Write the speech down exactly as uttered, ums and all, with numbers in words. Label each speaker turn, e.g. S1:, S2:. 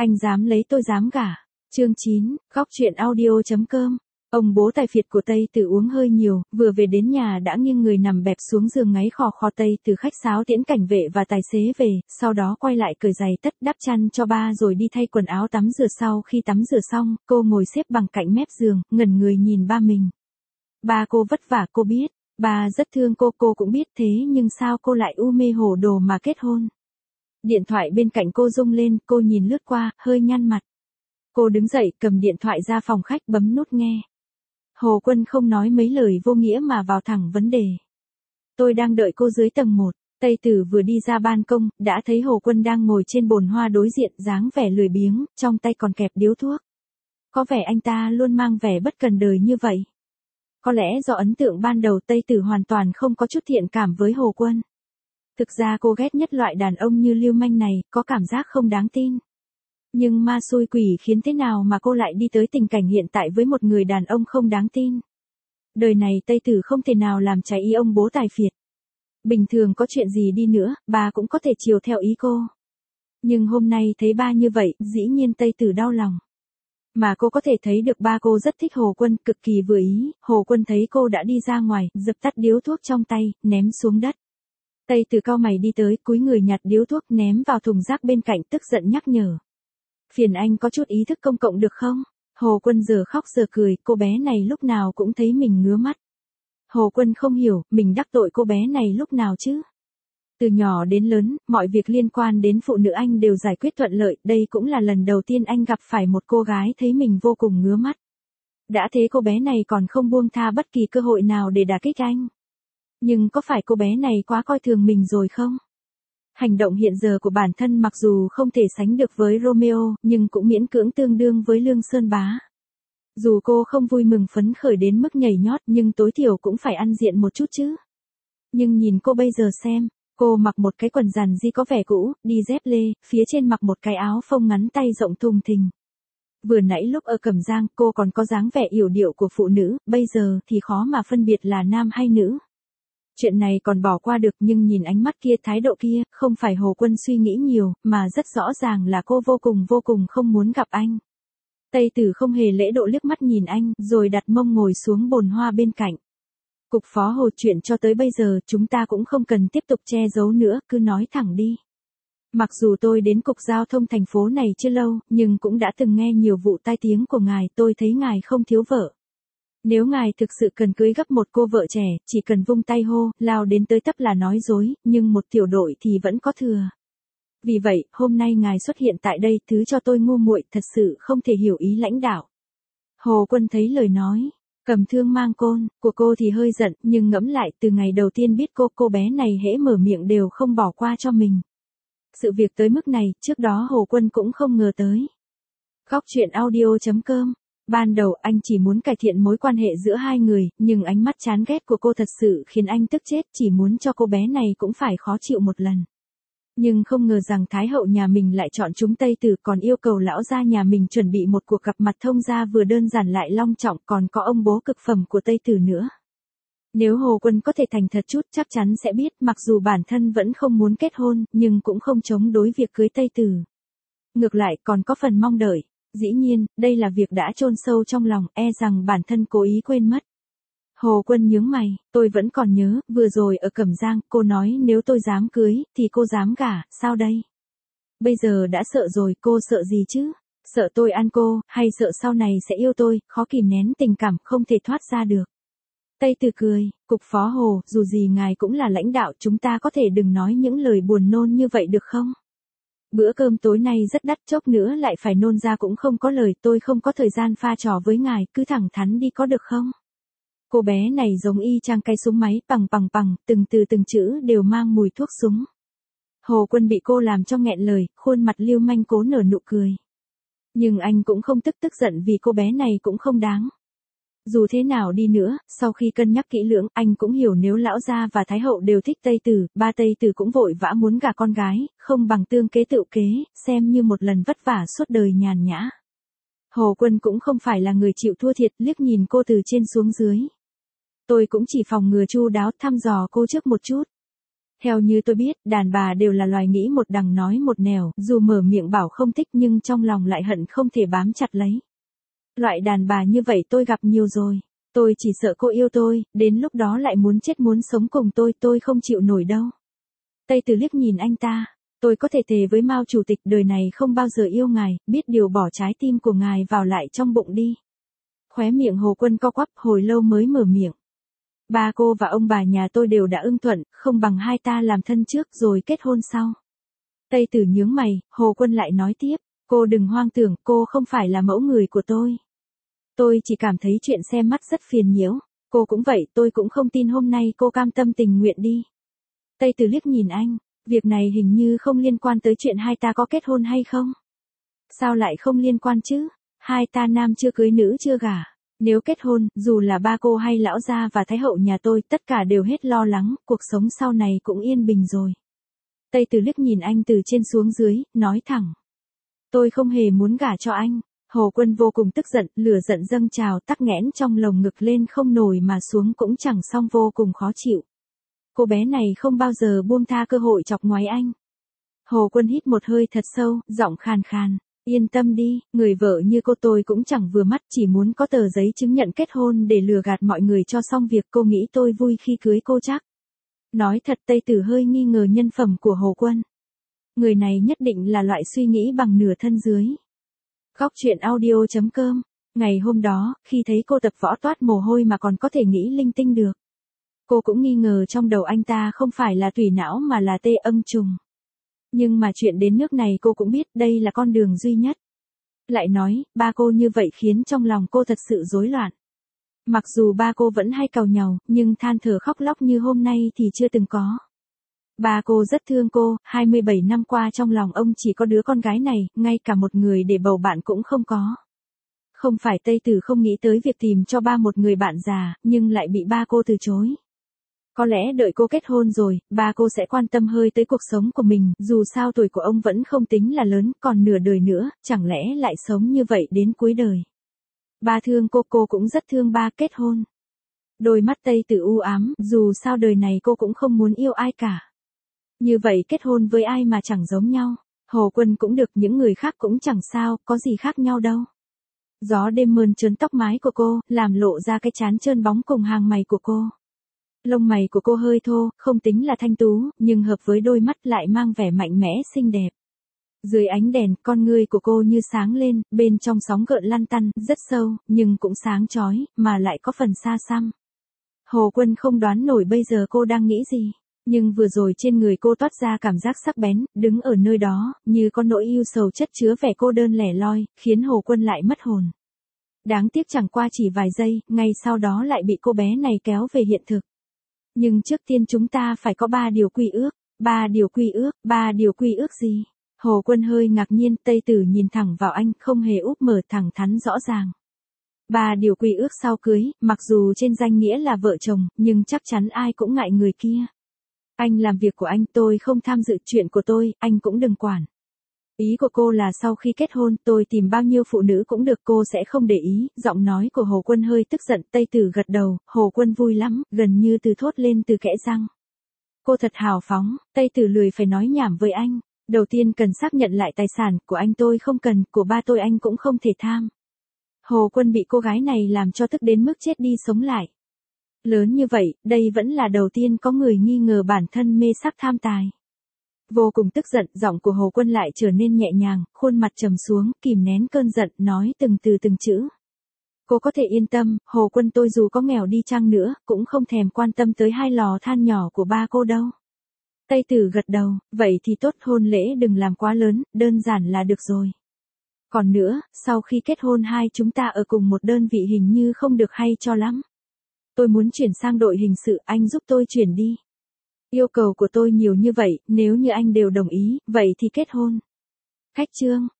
S1: Anh dám lấy tôi dám gả. Chương chín, góc truyện audio.com. Ông bố tài phiệt của Tây Tử uống hơi nhiều, vừa về đến nhà đã nghiêng người nằm bẹp xuống giường ngáy khò khò. Tây Tử khách sáo tiễn cảnh vệ và tài xế về, sau đó quay lại cởi giày tất đắp chăn cho ba rồi đi thay quần áo tắm rửa. Sau khi tắm rửa xong, cô ngồi xếp bằng cạnh mép giường, ngẩn người nhìn ba mình. Ba cô vất vả cô biết, ba rất thương cô cô cũng biết, thế nhưng sao cô lại u mê hồ đồ mà kết hôn. Điện thoại bên cạnh cô rung lên, cô nhìn lướt qua, hơi nhăn mặt. Cô đứng dậy, cầm điện thoại ra phòng khách bấm nút nghe. Hồ Quân không nói mấy lời vô nghĩa mà vào thẳng vấn đề. Tôi đang đợi cô dưới tầng một. Tây Tử vừa đi ra ban công, đã thấy Hồ Quân đang ngồi trên bồn hoa đối diện, dáng vẻ lười biếng, trong tay còn kẹp điếu thuốc. Có vẻ anh ta luôn mang vẻ bất cần đời như vậy. Có lẽ do ấn tượng ban đầu Tây Tử hoàn toàn không có chút thiện cảm với Hồ Quân. Thực ra cô ghét nhất loại đàn ông như lưu manh này, có cảm giác không đáng tin. Nhưng ma xui quỷ khiến thế nào mà cô lại đi tới tình cảnh hiện tại với một người đàn ông không đáng tin. Đời này Tây Tử không thể nào làm trái ý ông bố tài phiệt. Bình thường có chuyện gì đi nữa, ba cũng có thể chiều theo ý cô. Nhưng hôm nay thấy ba như vậy, dĩ nhiên Tây Tử đau lòng. Mà cô có thể thấy được ba cô rất thích Hồ Quân, cực kỳ vừa ý. Hồ Quân thấy cô đã đi ra ngoài, dập tắt điếu thuốc trong tay, ném xuống đất. Tây Tử cau mày đi tới, cúi người nhặt điếu thuốc ném vào thùng rác bên cạnh, tức giận nhắc nhở. Phiền anh có chút ý thức công cộng được không? Hồ Quân giờ khóc giờ cười, cô bé này lúc nào cũng thấy mình ngứa mắt. Hồ Quân không hiểu, mình đắc tội cô bé này lúc nào chứ? Từ nhỏ đến lớn, mọi việc liên quan đến phụ nữ anh đều giải quyết thuận lợi, đây cũng là lần đầu tiên anh gặp phải một cô gái thấy mình vô cùng ngứa mắt. Đã thế cô bé này còn không buông tha bất kỳ cơ hội nào để đả kích anh. Nhưng có phải cô bé này quá coi thường mình rồi không? Hành động hiện giờ của bản thân mặc dù không thể sánh được với Romeo, nhưng cũng miễn cưỡng tương đương với Lương Sơn Bá. Dù cô không vui mừng phấn khởi đến mức nhảy nhót, nhưng tối thiểu cũng phải ăn diện một chút chứ. Nhưng nhìn cô bây giờ xem, cô mặc một cái quần giản di có vẻ cũ, đi dép lê, phía trên mặc một cái áo phông ngắn tay rộng thùng thình. Vừa nãy lúc ở Cẩm Giang cô còn có dáng vẻ yểu điệu của phụ nữ, bây giờ thì khó mà phân biệt là nam hay nữ. Chuyện này còn bỏ qua được, nhưng nhìn ánh mắt kia, thái độ kia, không phải Hồ Quân suy nghĩ nhiều, mà rất rõ ràng là cô vô cùng vô cùng không muốn gặp anh. Tây Tử không hề lễ độ liếc mắt nhìn anh, rồi đặt mông ngồi xuống bồn hoa bên cạnh. Cục phó Hồ, chuyện cho tới bây giờ chúng ta cũng không cần tiếp tục che giấu nữa, cứ nói thẳng đi. Mặc dù tôi đến cục giao thông thành phố này chưa lâu, nhưng cũng đã từng nghe nhiều vụ tai tiếng của ngài, tôi thấy ngài không thiếu vợ. Nếu ngài thực sự cần cưới gấp một cô vợ trẻ, chỉ cần vung tay hô, lao đến tới tấp là nói dối, nhưng một tiểu đội thì vẫn có thừa. Vì vậy, hôm nay ngài xuất hiện tại đây, thứ cho tôi ngu muội, thật sự không thể hiểu ý lãnh đạo. Hồ Quân thấy lời nói, cầm thương mang côn, của cô thì hơi giận, nhưng ngẫm lại, từ ngày đầu tiên biết cô, cô bé này hễ mở miệng đều không bỏ qua cho mình. Sự việc tới mức này, trước đó Hồ Quân cũng không ngờ tới. Góc truyện audio.com. Ban đầu anh chỉ muốn cải thiện mối quan hệ giữa hai người, nhưng ánh mắt chán ghét của cô thật sự khiến anh tức chết, chỉ muốn cho cô bé này cũng phải khó chịu một lần. Nhưng không ngờ rằng Thái hậu nhà mình lại chọn chúng Tây Tử, còn yêu cầu lão gia nhà mình chuẩn bị một cuộc gặp mặt thông gia vừa đơn giản lại long trọng, còn có ông bố cực phẩm của Tây Tử nữa. Nếu Hồ Quân có thể thành thật chút chắc chắn sẽ biết, mặc dù bản thân vẫn không muốn kết hôn, nhưng cũng không chống đối việc cưới Tây Tử. Ngược lại còn có phần mong đợi. Dĩ nhiên, đây là việc đã chôn sâu trong lòng, e rằng bản thân cố ý quên mất. Hồ Quân nhướng mày, tôi vẫn còn nhớ, vừa rồi ở Cẩm Giang, cô nói nếu tôi dám cưới, thì cô dám gả, sao đây? Bây giờ đã sợ rồi, cô sợ gì chứ? Sợ tôi ăn cô, hay sợ sau này sẽ yêu tôi, khó kìm nén tình cảm, không thể thoát ra được. Tây Tử cười, cục phó Hồ, dù gì ngài cũng là lãnh đạo, chúng ta có thể đừng nói những lời buồn nôn như vậy được không? Bữa cơm tối nay rất đắt, chốc nữa lại phải nôn ra cũng không có lời, tôi không có thời gian pha trò với ngài, cứ thẳng thắn đi có được không? Cô bé này giống y chang cái súng máy, bằng bằng bằng, từng từ từng chữ đều mang mùi thuốc súng. Hồ Quân bị cô làm cho nghẹn lời, khuôn mặt lưu manh cố nở nụ cười. Nhưng anh cũng không tức tức giận vì cô bé này cũng không đáng. Dù thế nào đi nữa, sau khi cân nhắc kỹ lưỡng, anh cũng hiểu nếu lão gia và thái hậu đều thích Tây Tử, ba Tây Tử cũng vội vã muốn gả con gái, không bằng tương kế tự kế, xem như một lần vất vả suốt đời nhàn nhã. Hồ Quân cũng không phải là người chịu thua thiệt, liếc nhìn cô từ trên xuống dưới. Tôi cũng chỉ phòng ngừa chu đáo, thăm dò cô trước một chút. Theo như tôi biết, đàn bà đều là loài nghĩ một đằng nói một nẻo, dù mở miệng bảo không thích nhưng trong lòng lại hận không thể bám chặt lấy. Loại đàn bà như vậy tôi gặp nhiều rồi. Tôi chỉ sợ cô yêu tôi, đến lúc đó lại muốn chết muốn sống cùng tôi, tôi không chịu nổi đâu. Tây Từ liếc nhìn anh ta. Tôi có thể thề với Mao chủ tịch đời này không bao giờ yêu ngài, biết điều bỏ trái tim của ngài vào lại trong bụng đi. Khóe miệng Hồ Quân co quắp hồi lâu mới mở miệng. Ba cô và ông bà nhà tôi đều đã ưng thuận, không bằng hai ta làm thân trước rồi kết hôn sau. Tây Tử nhướng mày, Hồ Quân lại nói tiếp, cô đừng hoang tưởng, cô không phải là mẫu người của tôi. Tôi chỉ cảm thấy chuyện xem mắt rất phiền nhiễu, cô cũng vậy, tôi cũng không tin hôm nay cô cam tâm tình nguyện đi. Tây Tử liếc nhìn anh, việc này hình như không liên quan tới chuyện hai ta có kết hôn hay không. Sao lại không liên quan chứ, hai ta nam chưa cưới nữ chưa gả. Nếu kết hôn, dù là ba cô hay lão gia và thái hậu nhà tôi, tất cả đều hết lo lắng, cuộc sống sau này cũng yên bình rồi. Tây Từ liếc nhìn anh từ trên xuống dưới, nói thẳng. Tôi không hề muốn gả cho anh. Hồ Quân vô cùng tức giận, lửa giận dâng trào tắc nghẽn trong lồng ngực lên không nổi mà xuống cũng chẳng xong, vô cùng khó chịu. Cô bé này không bao giờ buông tha cơ hội chọc ngoáy anh. Hồ Quân hít một hơi thật sâu, giọng khàn khàn. Yên tâm đi, người vợ như cô tôi cũng chẳng vừa mắt, chỉ muốn có tờ giấy chứng nhận kết hôn để lừa gạt mọi người cho xong việc. Cô nghĩ tôi vui khi cưới cô chắc. Nói thật, Tây Tử hơi nghi ngờ nhân phẩm của Hồ Quân. Người này nhất định là loại suy nghĩ bằng nửa thân dưới. Góc truyện audio chấm com. Ngày hôm đó, khi thấy cô tập võ toát mồ hôi mà còn có thể nghĩ linh tinh được. Cô cũng nghi ngờ trong đầu anh ta không phải là tùy não mà là tê âm trùng. Nhưng mà chuyện đến nước này cô cũng biết đây là con đường duy nhất. Lại nói, ba cô như vậy khiến trong lòng cô thật sự rối loạn. Mặc dù ba cô vẫn hay càu nhàu, nhưng than thở khóc lóc như hôm nay thì chưa từng có. Ba cô rất thương cô, hai mươi bảy năm qua trong lòng ông chỉ có đứa con gái này, ngay cả một người để bầu bạn cũng không có. Không phải Tây Tử không nghĩ tới việc tìm cho ba một người bạn già, nhưng lại bị ba cô từ chối. Có lẽ đợi cô kết hôn rồi, ba cô sẽ quan tâm hơi tới cuộc sống của mình, dù sao tuổi của ông vẫn không tính là lớn, còn nửa đời nữa, chẳng lẽ lại sống như vậy đến cuối đời. Ba thương cô, cô cũng rất thương ba. Kết hôn. Đôi mắt Tây Tử u ám, dù sao đời này cô cũng không muốn yêu ai cả. Như vậy kết hôn với ai mà chẳng giống nhau. Hồ Quân cũng được, những người khác cũng chẳng sao, có gì khác nhau đâu. Gió đêm mơn trớn tóc mái của cô, làm lộ ra cái trán trơn bóng cùng hàng mày của cô. Lông mày của cô hơi thô, không tính là thanh tú, nhưng hợp với đôi mắt lại mang vẻ mạnh mẽ xinh đẹp. Dưới ánh đèn, con ngươi của cô như sáng lên, bên trong sóng gợn lăn tăn, rất sâu, nhưng cũng sáng chói, mà lại có phần xa xăm. Hồ Quân không đoán nổi bây giờ cô đang nghĩ gì. Nhưng vừa rồi trên người cô toát ra cảm giác sắc bén, đứng ở nơi đó, như có nỗi yêu sầu chất chứa vẻ cô đơn lẻ loi, khiến Hồ Quân lại mất hồn. Đáng tiếc chẳng qua chỉ vài giây, ngay sau đó lại bị cô bé này kéo về hiện thực. Nhưng trước tiên chúng ta phải có ba điều quy ước. Ba điều quy ước, ba điều quy ước gì? Hồ Quân hơi ngạc nhiên, Tây Tử nhìn thẳng vào anh, không hề úp mở, thẳng thắn rõ ràng. Ba điều quy ước sau cưới, mặc dù trên danh nghĩa là vợ chồng, nhưng chắc chắn ai cũng ngại người kia. Anh làm việc của anh, tôi không tham dự chuyện của tôi, anh cũng đừng quản. Ý của cô là sau khi kết hôn, tôi tìm bao nhiêu phụ nữ cũng được, cô sẽ không để ý. Giọng nói của Hồ Quân hơi tức giận, Tây Tử gật đầu, Hồ Quân vui lắm, gần như từ thốt lên từ kẽ răng. Cô thật hào phóng, Tây Tử lười phải nói nhảm với anh. Đầu tiên cần xác nhận lại tài sản của anh tôi không cần, của ba tôi anh cũng không thể tham. Hồ Quân bị cô gái này làm cho tức đến mức chết đi sống lại. Lớn như vậy, đây vẫn là đầu tiên có người nghi ngờ bản thân mê sắc tham tài. Vô cùng tức giận, giọng của Hồ Quân lại trở nên nhẹ nhàng, khuôn mặt trầm xuống, kìm nén cơn giận, nói từng từ từng chữ. Cô có thể yên tâm, Hồ Quân tôi dù có nghèo đi chăng nữa, cũng không thèm quan tâm tới hai lò than nhỏ của ba cô đâu. Tây Tử gật đầu, vậy thì tốt, hôn lễ đừng làm quá lớn, đơn giản là được rồi. Còn nữa, sau khi kết hôn hai chúng ta ở cùng một đơn vị hình như không được hay cho lắm. Tôi muốn chuyển sang đội hình sự, anh giúp tôi chuyển đi. Yêu cầu của tôi nhiều như vậy, nếu như anh đều đồng ý, vậy thì kết hôn. Khách trương,